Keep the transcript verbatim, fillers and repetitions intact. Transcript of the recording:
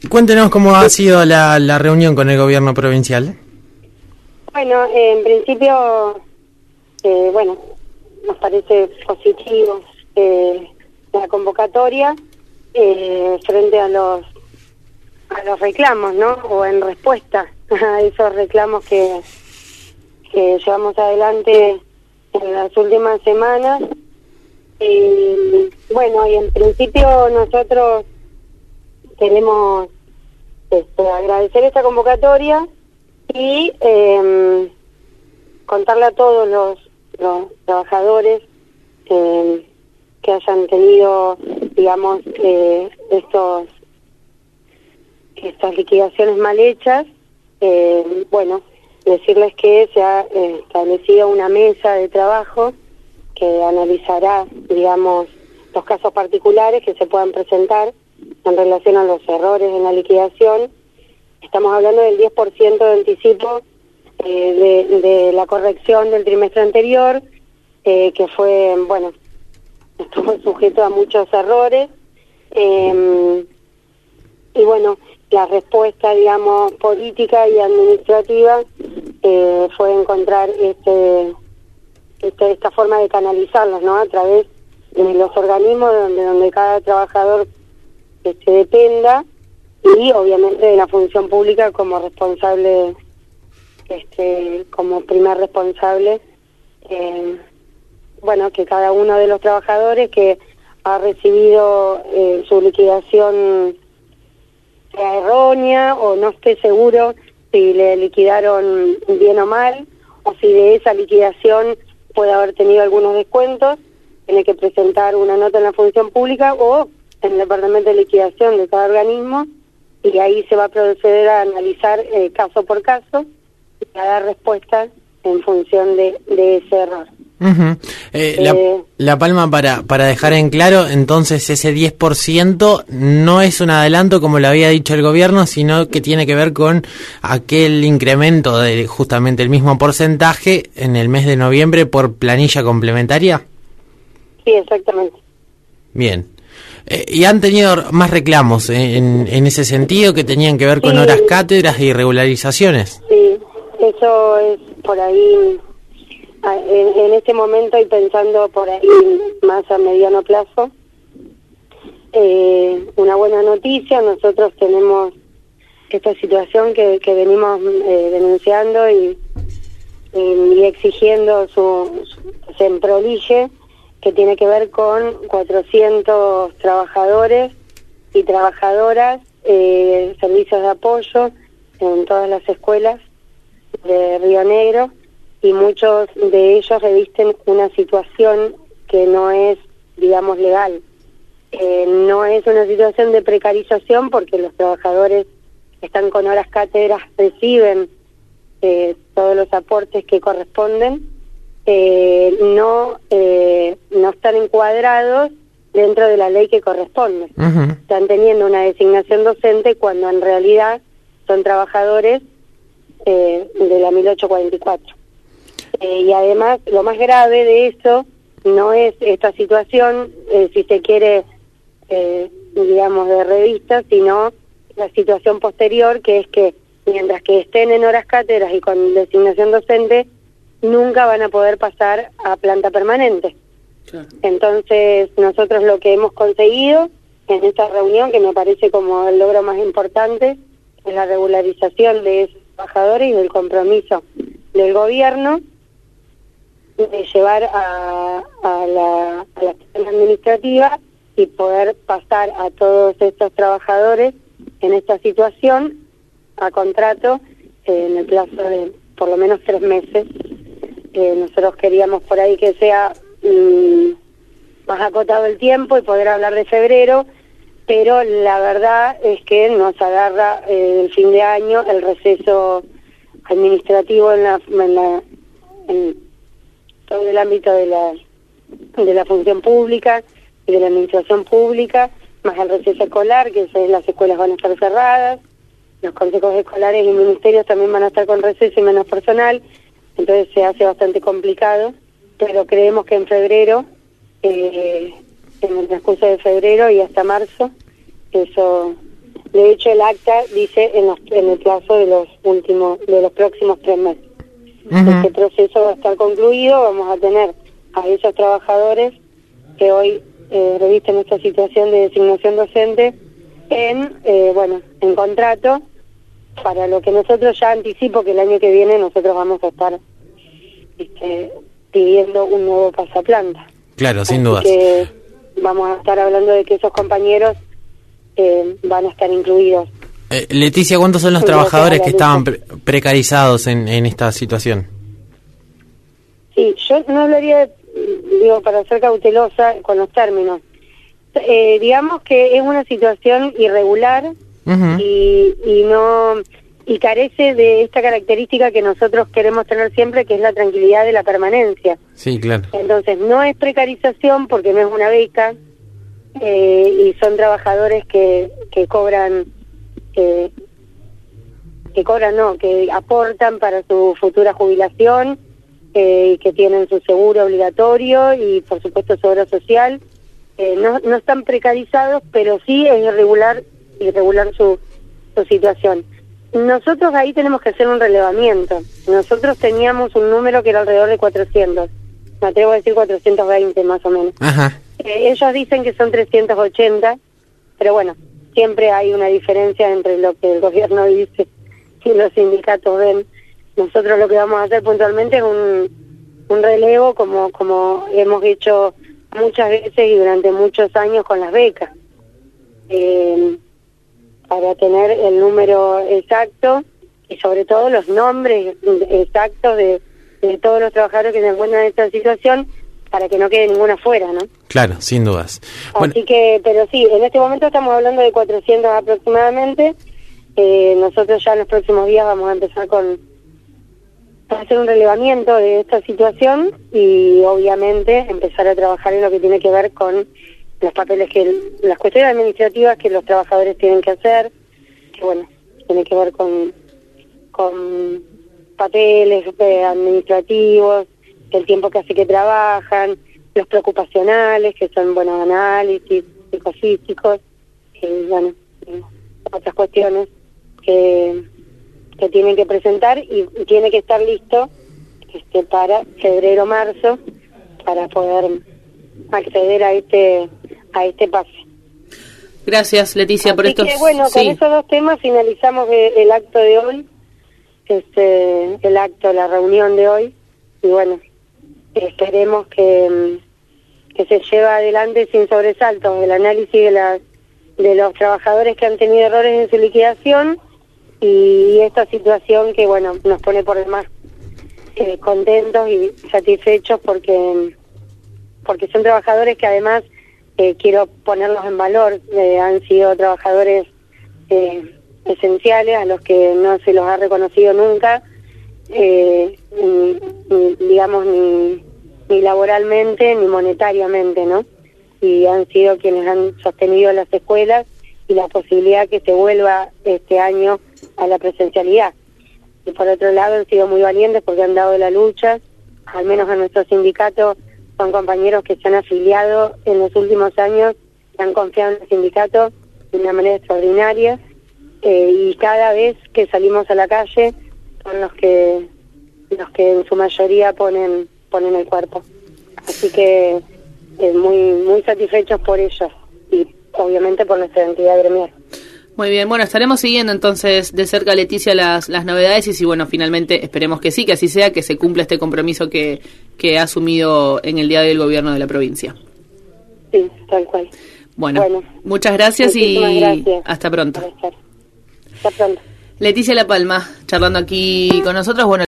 Cuéntenos cómo ha sido la, la reunión con el gobierno provincial. Bueno, eh, en principio, eh, bueno, nos parece positivo eh, la convocatoria eh, frente a los a los reclamos, ¿no? O en respuesta a esos reclamos que, que llevamos adelante en las últimas semanas. Y bueno, y en principio nosotros queremos este, agradecer esta convocatoria y eh, contarle a todos los, los trabajadores eh, que hayan tenido, digamos, eh, estos estas liquidaciones mal hechas, eh, bueno, decirles que se ha eh, establecido una mesa de trabajo que analizará, digamos, los casos particulares que se puedan presentar en relación a los errores en la liquidación. Estamos hablando del diez por ciento de anticipo eh, de, de la corrección del trimestre anterior, eh, que fue, bueno, estuvo sujeto a muchos errores. Eh, y bueno, la respuesta, digamos, política y administrativa eh, fue encontrar este, este esta forma de canalizarlos, ¿no? A través de los organismos donde donde cada trabajador este, dependa, y obviamente de la función pública como responsable, este, como primer responsable, eh, bueno, que cada uno de los trabajadores que ha recibido eh, su liquidación sea errónea o no esté seguro si le liquidaron bien o mal, o si de esa liquidación puede haber tenido algunos descuentos, tiene que presentar una nota en la función pública o en el departamento de liquidación de cada organismo, y ahí se va a proceder a analizar eh, caso por caso y a dar respuesta en función de, de ese error. Uh-huh. eh, la, eh, la Palma, para para dejar en claro, entonces ese diez por ciento no es un adelanto como lo había dicho el gobierno, sino que tiene que ver con aquel incremento de justamente el mismo porcentaje en el mes de noviembre por planilla complementaria. Sí, exactamente. Bien. Eh, ¿Y han tenido más reclamos eh, en, en ese sentido que tenían que ver con sí, horas cátedras y regularizaciones? Sí, eso es por ahí. En, en este momento y pensando por ahí más a mediano plazo, eh, una buena noticia. Nosotros tenemos esta situación que, que venimos eh, denunciando y, y, y exigiendo su, su se prolije, que tiene que ver con cuatrocientos trabajadores y trabajadoras, eh, servicios de apoyo en todas las escuelas de Río Negro, y muchos de ellos revisten una situación que no es, digamos, legal. Eh, no es una situación de precarización, porque los trabajadores que están con horas cátedras reciben eh, todos los aportes que corresponden, eh, no eh, no están encuadrados dentro de la ley que corresponde. Uh-huh. Están teniendo una designación docente cuando en realidad son trabajadores eh, de la mil ochocientos cuarenta y cuatro. Eh, y además, lo más grave de eso no es esta situación, eh, si se quiere, eh, digamos, de revista, sino la situación posterior, que es que mientras que estén en horas cátedras y con designación docente, nunca van a poder pasar a planta permanente. Claro. Entonces, nosotros lo que hemos conseguido en esta reunión, que me parece como el logro más importante, es la regularización de esos trabajadores y del compromiso del gobierno de llevar a, a la a la acción administrativa y poder pasar a todos estos trabajadores en esta situación a contrato eh, en el plazo de por lo menos tres meses. Eh, nosotros queríamos por ahí que sea mmm, más acotado el tiempo y poder hablar de febrero, pero la verdad es que nos agarra eh, el fin de año, el receso administrativo en la, en la en todo el ámbito de la de la función pública y de la administración pública, más el receso escolar, que es, las escuelas van a estar cerradas, los consejos escolares y ministerios también van a estar con receso y menos personal, entonces se hace bastante complicado, pero creemos que en febrero, eh, en el transcurso de febrero y hasta marzo, eso De hecho, el acta dice en, los, en el plazo de los últimos, de los próximos tres meses. Uh-huh. Este proceso va a estar concluido, vamos a tener a esos trabajadores que hoy eh, revisten esta situación de designación docente en, eh, bueno, en contrato, para lo que nosotros ya anticipo que el año que viene nosotros vamos a estar este, pidiendo un nuevo pasaplanta. Claro, sin dudas. Que vamos a estar hablando de que esos compañeros eh, van a estar incluidos. Eh, Leticia, ¿cuántos son los trabajadores que estaban pre- precarizados en, en esta situación? Sí, yo no hablaría, de, digo, para ser cautelosa con los términos. Eh, digamos que es una situación irregular uh-huh. y, y no y carece de esta característica que nosotros queremos tener siempre, que es la tranquilidad de la permanencia. Sí, claro. Entonces, no es precarización porque no es una beca eh, y son trabajadores que, que cobran... Que, que cobran, no, que aportan para su futura jubilación, eh, que tienen su seguro obligatorio y por supuesto su obra social. Eh, no, no están precarizados, pero sí es irregular, irregular su, su situación. Nosotros ahí tenemos que hacer un relevamiento. Nosotros teníamos un número que era alrededor de cuatrocientos, me atrevo a decir cuatrocientos veinte más o menos. Ajá. Eh, ellos dicen que son trescientos ochenta, pero bueno, siempre hay una diferencia entre lo que el gobierno dice y los sindicatos ven. Nosotros lo que vamos a hacer puntualmente es un, un relevo como, como hemos hecho muchas veces y durante muchos años con las becas, eh, para tener el número exacto y sobre todo los nombres exactos de, de todos los trabajadores que se encuentran en esta situación, para que no quede ninguna fuera, ¿no? Claro, sin dudas. Así Bueno. que, pero sí, en este momento estamos hablando de cuatrocientos aproximadamente. Eh, nosotros ya en los próximos días vamos a empezar con a hacer un relevamiento de esta situación y obviamente empezar a trabajar en lo que tiene que ver con los papeles que, las cuestiones administrativas que los trabajadores tienen que hacer, que bueno, tiene que ver con, con papeles eh, administrativos, el tiempo que hace que trabajan, los preocupacionales, que son, bueno, análisis psicofísicos, y bueno, y otras cuestiones que, que tienen que presentar y, y tiene que estar listo este, para febrero marzo para poder acceder a este a este pase. Gracias, Leticia, Así por estos... que, bueno, sí. con esos dos temas finalizamos el, el acto de hoy, este, el acto, la reunión de hoy, y bueno, esperemos que, que se lleve adelante sin sobresaltos el análisis de, la, de los trabajadores que han tenido errores en su liquidación y esta situación que, bueno, nos pone por demás eh, contentos y satisfechos porque, porque son trabajadores que además eh, quiero ponerlos en valor, eh, han sido trabajadores eh, esenciales a los que no se los ha reconocido nunca. Eh, ni, ni, digamos ni, ni laboralmente ni monetariamente, ¿no? Y han sido quienes han sostenido las escuelas y la posibilidad que se vuelva este año a la presencialidad. Y por otro lado han sido muy valientes porque han dado la lucha, al menos a nuestro sindicato son compañeros que se han afiliado en los últimos años, que han confiado en el sindicato de una manera extraordinaria, eh, y cada vez que salimos a la calle son los que los que en su mayoría ponen ponen el cuerpo, así que eh, muy muy satisfechos por ellos y obviamente por nuestra entidad gremial. Muy bien, bueno, estaremos siguiendo entonces de cerca, Leticia, las las novedades y si, bueno, finalmente esperemos que sí, que así sea, que se cumpla este compromiso que, que ha asumido en el día de hoy el gobierno de la provincia. Sí, tal cual. Bueno, bueno muchas gracias y gracias. Hasta pronto. Hasta pronto. Leticia La Palma, charlando aquí con nosotros. Bueno.